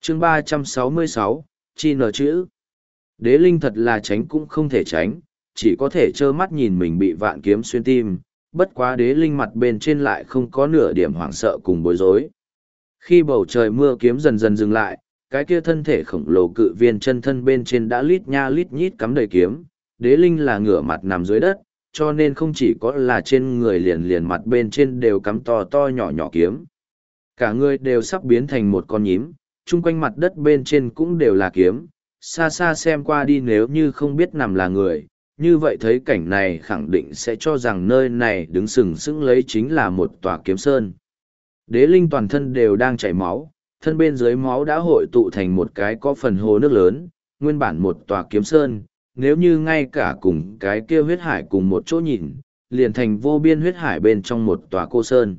chương 366, chi nở chữ. Đế linh thật là tránh cũng không thể tránh, chỉ có thể trơ mắt nhìn mình bị vạn kiếm xuyên tim, bất quá đế linh mặt bên trên lại không có nửa điểm hoảng sợ cùng bối rối. Khi bầu trời mưa kiếm dần dần dừng lại, cái kia thân thể khổng lồ cự viên chân thân bên trên đã lít nha lít nhít cắm đầy kiếm, đế linh là ngửa mặt nằm dưới đất, cho nên không chỉ có là trên người liền liền mặt bên trên đều cắm to to nhỏ nhỏ kiếm. Cả người đều sắp biến thành một con nhím, chung quanh mặt đất bên trên cũng đều là kiếm, xa xa xem qua đi nếu như không biết nằm là người, như vậy thấy cảnh này khẳng định sẽ cho rằng nơi này đứng sừng sững lấy chính là một tòa kiếm sơn. Đế linh toàn thân đều đang chảy máu, thân bên dưới máu đã hội tụ thành một cái có phần hồ nước lớn, nguyên bản một tòa kiếm sơn, nếu như ngay cả cùng cái kia huyết hải cùng một chỗ nhìn, liền thành vô biên huyết hải bên trong một tòa cô sơn.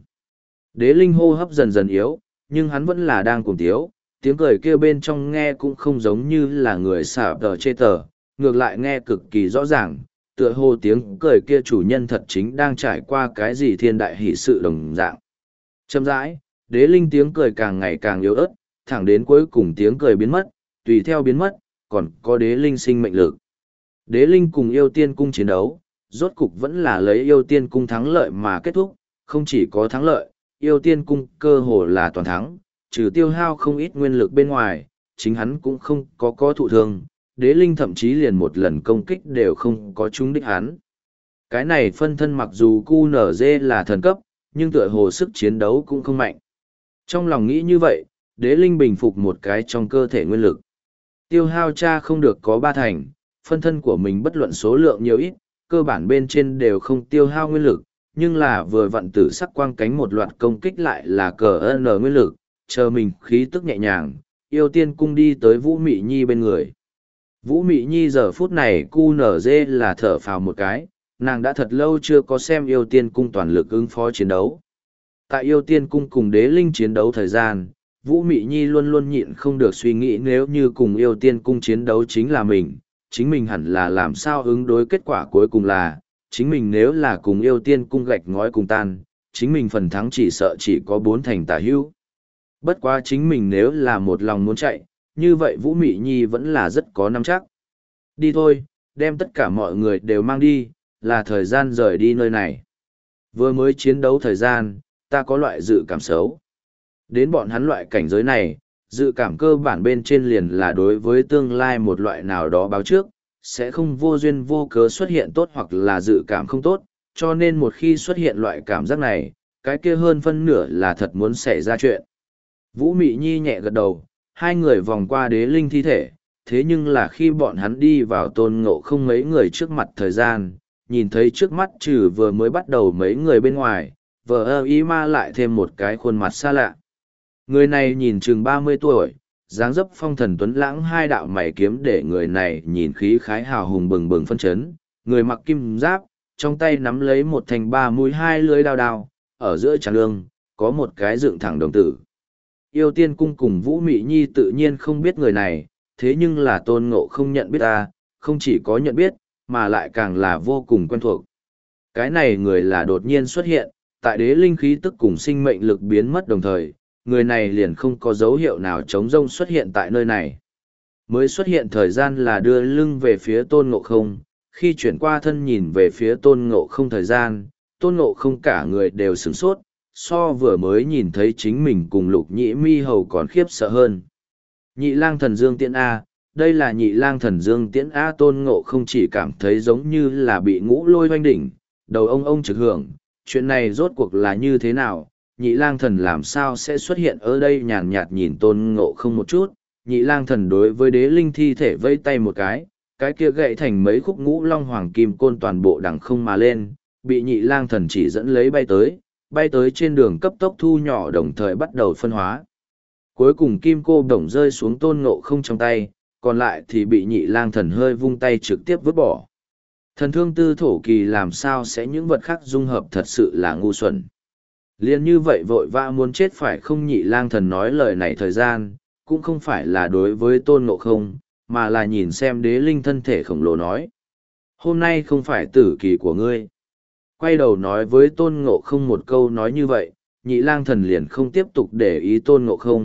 Đế linh hô hấp dần dần yếu, nhưng hắn vẫn là đang cùng tiếu, tiếng cười kia bên trong nghe cũng không giống như là người xả tờ chê tờ, ngược lại nghe cực kỳ rõ ràng, tựa hồ tiếng cười kia chủ nhân thật chính đang trải qua cái gì thiên đại hỷ sự đồng dạng. Chậm rãi, đế linh tiếng cười càng ngày càng yếu ớt, thẳng đến cuối cùng tiếng cười biến mất, tùy theo biến mất, còn có đế linh sinh mệnh lực. Đế linh cùng yêu tiên cung chiến đấu, rốt cục vẫn là lấy yêu tiên cung thắng lợi mà kết thúc, không chỉ có thắng lợi, yêu tiên cung cơ hồ là toàn thắng, trừ tiêu hao không ít nguyên lực bên ngoài, chính hắn cũng không có thụ thương, đế linh thậm chí liền một lần công kích đều không có trúng đích hắn. Cái này phân thân mặc dù QNZ là thần cấp, nhưng tựa hồ sức chiến đấu cũng không mạnh. Trong lòng nghĩ như vậy, đế linh bình phục một cái trong cơ thể nguyên lực. Tiêu hao cha không được có 3 thành, phân thân của mình bất luận số lượng nhiều ít, cơ bản bên trên đều không tiêu hao nguyên lực, nhưng là vừa vặn tử sắc quang cánh một loạt công kích lại là cờ N nguyên lực, chờ mình khí tức nhẹ nhàng, yêu tiên cung đi tới Vũ Mị Nhi bên người. Vũ Mị Nhi giờ phút này QNZ là thở phào một cái, nàng đã thật lâu chưa có xem yêu tiên cung toàn lực ứng phó chiến đấu. Tại yêu tiên cung cùng đế linh chiến đấu thời gian, Vũ Mị Nhi luôn luôn nhịn không được suy nghĩ nếu như cùng yêu tiên cung chiến đấu chính là chính mình hẳn là làm sao ứng đối kết quả cuối cùng là, chính mình nếu là cùng yêu tiên cung gạch ngói cùng tan, chính mình phần thắng chỉ sợ chỉ có 4 thành tả hữu. Bất quá chính mình nếu là một lòng muốn chạy, như vậy Vũ Mị Nhi vẫn là rất có nắm chắc. Đi thôi, đem tất cả mọi người đều mang đi, là thời gian rời đi nơi này. Vừa mới chiến đấu thời gian, ta có loại dự cảm xấu. Đến bọn hắn loại cảnh giới này, dự cảm cơ bản bên trên liền là đối với tương lai một loại nào đó báo trước, sẽ không vô duyên vô cớ xuất hiện tốt hoặc là dự cảm không tốt, cho nên một khi xuất hiện loại cảm giác này, cái kia hơn phân nửa là thật muốn xảy ra chuyện. Vũ Mị Nhi nhẹ gật đầu, hai người vòng qua đế linh thi thể, thế nhưng là khi bọn hắn đi vào Tôn Ngộ Không mấy người trước mặt thời gian, nhìn thấy trước mắt trừ vừa mới bắt đầu mấy người bên ngoài, vờ y ma lại thêm một cái khuôn mặt xa lạ. Người này nhìn chừng 30 tuổi, dáng dấp phong thần tuấn lãng, hai đạo mày kiếm để người này nhìn khí khái hào hùng bừng bừng phân chấn, người mặc kim giáp, trong tay nắm lấy một thanh 3 mũi 2 lưỡi đao, ở giữa trán lương, có một cái dựng thẳng đồng tử. Yêu tiên cung cùng Vũ Mị Nhi tự nhiên không biết người này, thế nhưng là Tôn Ngộ Không nhận biết ta, không chỉ có nhận biết, mà lại càng là vô cùng quen thuộc. Cái này người là đột nhiên xuất hiện, tại đế linh khí tức cùng sinh mệnh lực biến mất đồng thời, người này liền không có dấu hiệu nào trống rông xuất hiện tại nơi này. Mới xuất hiện thời gian là đưa lưng về phía Tôn Ngộ Không, khi chuyển qua thân nhìn về phía Tôn Ngộ Không thời gian, Tôn Ngộ Không cả người đều sửng sốt, so vừa mới nhìn thấy chính mình cùng Lục Nhĩ Mi Hầu còn khiếp sợ hơn. Nhị lang thần Dương Tiễn A, đây là nhị lang thần Dương Tiễn A. Tôn Ngộ Không chỉ cảm thấy giống như là bị ngũ lôi hoanh đỉnh, đầu ông trực hưởng, chuyện này rốt cuộc là như thế nào, nhị lang thần làm sao sẽ xuất hiện ở đây. Nhàn nhạt nhìn Tôn Ngộ Không một chút, nhị lang thần đối với đế linh thi thể vây tay một cái kia gãy thành mấy khúc ngũ long hoàng kim côn toàn bộ đằng không mà lên, bị nhị lang thần chỉ dẫn lấy bay tới trên đường cấp tốc thu nhỏ đồng thời bắt đầu phân hóa. Cuối cùng kim cô đồng rơi xuống Tôn Ngộ Không trong tay, còn lại thì bị nhị lang thần hơi vung tay trực tiếp vứt bỏ. Thần thương tư thổ kỳ làm sao sẽ những vật khác dung hợp, thật sự là ngu xuẩn. Liên như vậy vội vã muốn chết phải không. Nhị lang thần nói lời này thời gian, cũng không phải là đối với Tôn Ngộ Không, mà là nhìn xem đế linh thân thể khổng lồ nói. Hôm nay không phải tử kỳ của ngươi. Quay đầu nói với Tôn Ngộ Không một câu nói như vậy, nhị lang thần liền không tiếp tục để ý Tôn Ngộ Không,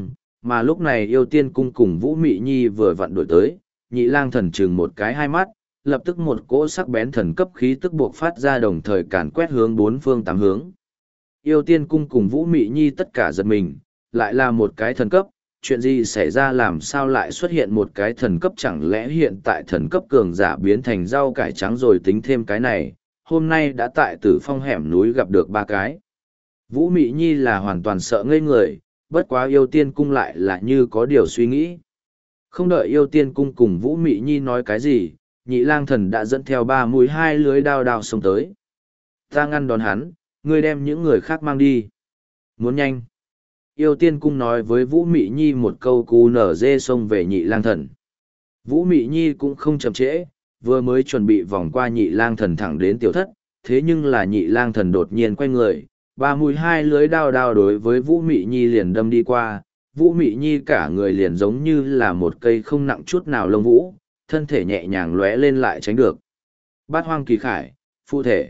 mà lúc này yêu tiên cung cùng Vũ Mị Nhi vừa vặn đuổi tới, nhị lang thần chừng một cái hai mắt, lập tức một cỗ sắc bén thần cấp khí tức buộc phát ra đồng thời càn quét hướng bốn phương tám hướng. Yêu tiên cung cùng Vũ Mị Nhi tất cả giật mình, lại là một cái thần cấp, chuyện gì xảy ra làm sao lại xuất hiện một cái thần cấp, chẳng lẽ hiện tại thần cấp cường giả biến thành rau cải trắng rồi tính thêm cái này, hôm nay đã tại Tử Phong hẻm núi gặp được ba cái. Vũ Mị Nhi là hoàn toàn sợ ngây người, bất quá yêu tiên cung lại là như có điều suy nghĩ. Không đợi yêu tiên cung cùng Vũ Mị Nhi nói cái gì, nhị lang thần đã dẫn theo ba mũi hai lưới đao đao xông tới. Ta ngăn đón hắn, ngươi đem những người khác mang đi. Muốn nhanh. Yêu tiên cung nói với Vũ Mị Nhi một câu cú nở dê xông về nhị lang thần. Vũ Mị Nhi cũng không chậm trễ, vừa mới chuẩn bị vòng qua nhị lang thần thẳng đến tiểu thất, thế nhưng là nhị lang thần đột nhiên quay người, ba mũi hai lưới đao đao đối với Vũ Mị Nhi liền đâm đi qua. Vũ Mị Nhi cả người liền giống như là một cây không nặng chút nào lông vũ, thân thể nhẹ nhàng lóe lên lại tránh được. Bát hoang kỳ khải, phụ thể.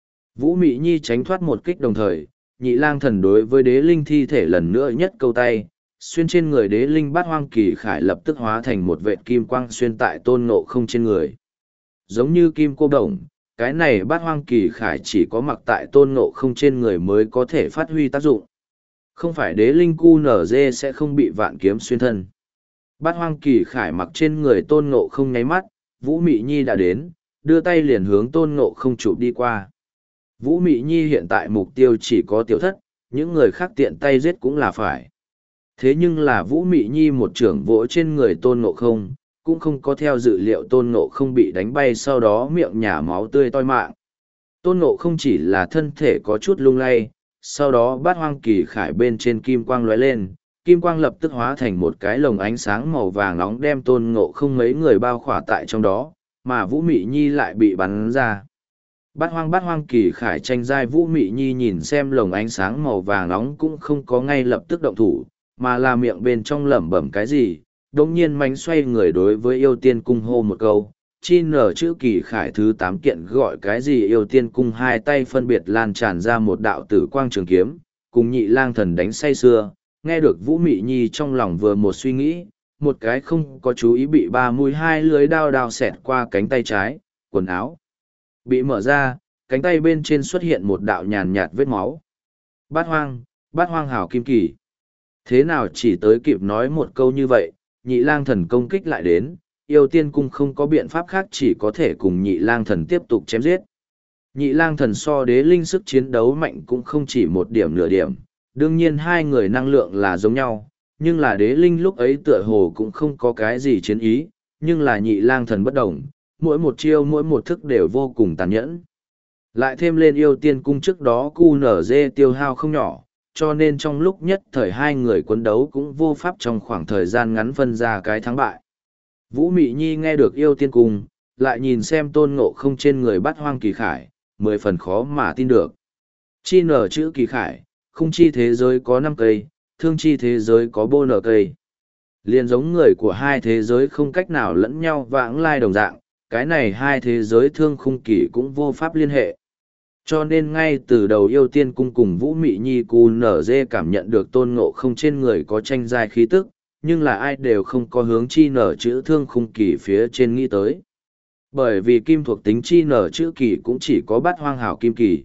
Vũ Mị Nhi tránh thoát một kích đồng thời, nhị lang thần đối với đế linh thi thể lần nữa nhất câu tay, xuyên trên người đế linh bát hoang kỳ khải lập tức hóa thành một vệt kim quang xuyên tại tôn ngộ không trên người. Giống như kim cô đồng, cái này bát hoang kỳ khải chỉ có mặc tại tôn ngộ không trên người mới có thể phát huy tác dụng. Không phải đế linh cu nở dê sẽ không bị vạn kiếm xuyên thân. Bát hoang kỳ khải mặc trên người tôn ngộ không nháy mắt, Vũ Mị Nhi đã đến, đưa tay liền hướng tôn ngộ không chụp đi qua. Vũ Mị Nhi hiện tại mục tiêu chỉ có tiểu thất, những người khác tiện tay giết cũng là phải. Thế nhưng là Vũ Mị Nhi một trưởng vỗ trên người tôn ngộ không, cũng không có theo dự liệu tôn ngộ không bị đánh bay sau đó miệng nhả máu tươi toi mạng. Tôn ngộ không chỉ là thân thể có chút lung lay, sau đó bát hoang kỳ khải bên trên kim quang lóe lên, kim quang lập tức hóa thành một cái lồng ánh sáng màu vàng nóng đem tôn ngộ không mấy người bao khỏa tại trong đó, mà Vũ Mị Nhi lại bị bắn ra. Bát hoang kỳ khải tranh giai Vũ Mị Nhi nhìn xem lồng ánh sáng màu vàng nóng cũng không có ngay lập tức động thủ, mà là miệng bên trong lẩm bẩm cái gì, đột nhiên mánh xoay người đối với yêu tiên cung hô một câu, chi nở chữ kỳ khải thứ 8 kiện gọi cái gì yêu tiên cung hai tay phân biệt lan tràn ra một đạo tử quang trường kiếm, cùng nhị lang thần đánh say sưa, nghe được Vũ Mị Nhi trong lòng vừa một suy nghĩ, một cái không có chú ý bị ba mũi hai lưới đao đao xẹt qua cánh tay trái, quần áo bị mở ra, cánh tay bên trên xuất hiện một đạo nhàn nhạt vết máu. Bát hoang hảo kim kỳ. Thế nào chỉ tới kịp nói một câu như vậy, nhị lang thần công kích lại đến, yêu tiên cung không có biện pháp khác chỉ có thể cùng nhị lang thần tiếp tục chém giết. Nhị lang thần so đế linh sức chiến đấu mạnh cũng không chỉ một điểm nửa điểm, đương nhiên hai người năng lượng là giống nhau, nhưng là đế linh lúc ấy tựa hồ cũng không có cái gì chiến ý, nhưng là nhị lang thần bất đồng, mỗi một chiêu mỗi một thức đều vô cùng tàn nhẫn. Lại thêm lên yêu tiên cung trước đó cu nở dê tiêu hao không nhỏ, cho nên trong lúc nhất thời hai người quấn đấu cũng vô pháp trong khoảng thời gian ngắn phân ra cái thắng bại. Vũ Mị Nhi nghe được yêu tiên cung, lại nhìn xem tôn ngộ không trên người bát hoang kỳ khải, 10 phần khó mà tin được. Chi nở chữ kỳ khải, khung chi thế giới có 5 cây, thương chi thế giới có bô nở cây. Liền giống người của hai thế giới không cách nào lẫn nhau vãng lai đồng dạng, cái này hai thế giới thương khung kỳ cũng vô pháp liên hệ. Cho nên ngay từ đầu yêu tiên cung cùng Vũ Mị Nhi cu nở dê cảm nhận được tôn ngộ không trên người có tranh giai khí tức, nhưng là ai đều không có hướng chi nở chữ thương khung kỳ phía trên nghĩ tới. Bởi vì kim thuộc tính chi nở chữ kỳ cũng chỉ có bát hoang hảo kim kỳ.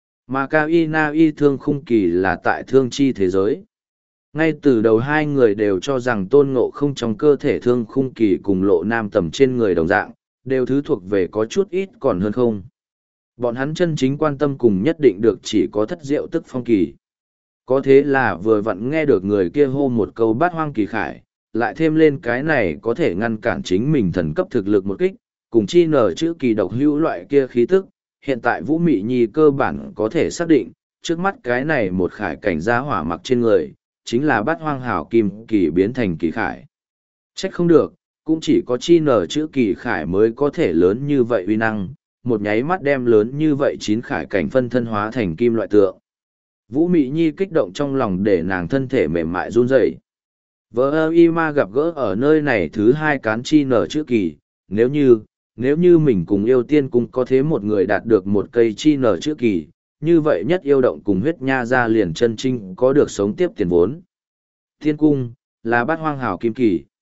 Mà cao y na y thương khung kỳ là tại thương chi thế giới. Ngay từ đầu hai người đều cho rằng tôn ngộ không trong cơ thể thương khung kỳ cùng lộ nam tầm trên người đồng dạng, đều thứ thuộc về có chút ít còn hơn không. Bọn hắn chân chính quan tâm cùng nhất định được chỉ có thất diệu tức phong kỳ. Có thế là vừa vặn nghe được người kia hô một câu bát hoang kỳ khải, lại thêm lên cái này có thể ngăn cản chính mình thần cấp thực lực một kích, cùng chi nở chữ kỳ độc hữu loại kia khí tức, hiện tại Vũ Mị Nhi cơ bản có thể xác định, trước mắt cái này một khải cảnh gia hỏa mặc trên người, chính là bát hoang hảo kim kỳ biến thành kỳ khải. Trách không được, cũng chỉ có chi nở chữ kỳ khải mới có thể lớn như vậy uy năng, một nháy mắt đem lớn như vậy 9 khải cảnh phân thân hóa thành kim loại tượng. Vũ Mị Nhi kích động trong lòng để nàng thân thể mềm mại run rẩy. Vợ y ma gặp gỡ ở nơi này thứ 2 cán chi nở chữ kỳ, nếu như mình cùng yêu tiên cung có thế một người đạt được một cây chi nở chữ kỳ, như vậy nhất yêu động cùng huyết nha ra liền chân trinh có được sống tiếp tiền vốn. Tiên cung, là bát hoang hào kim kỳ,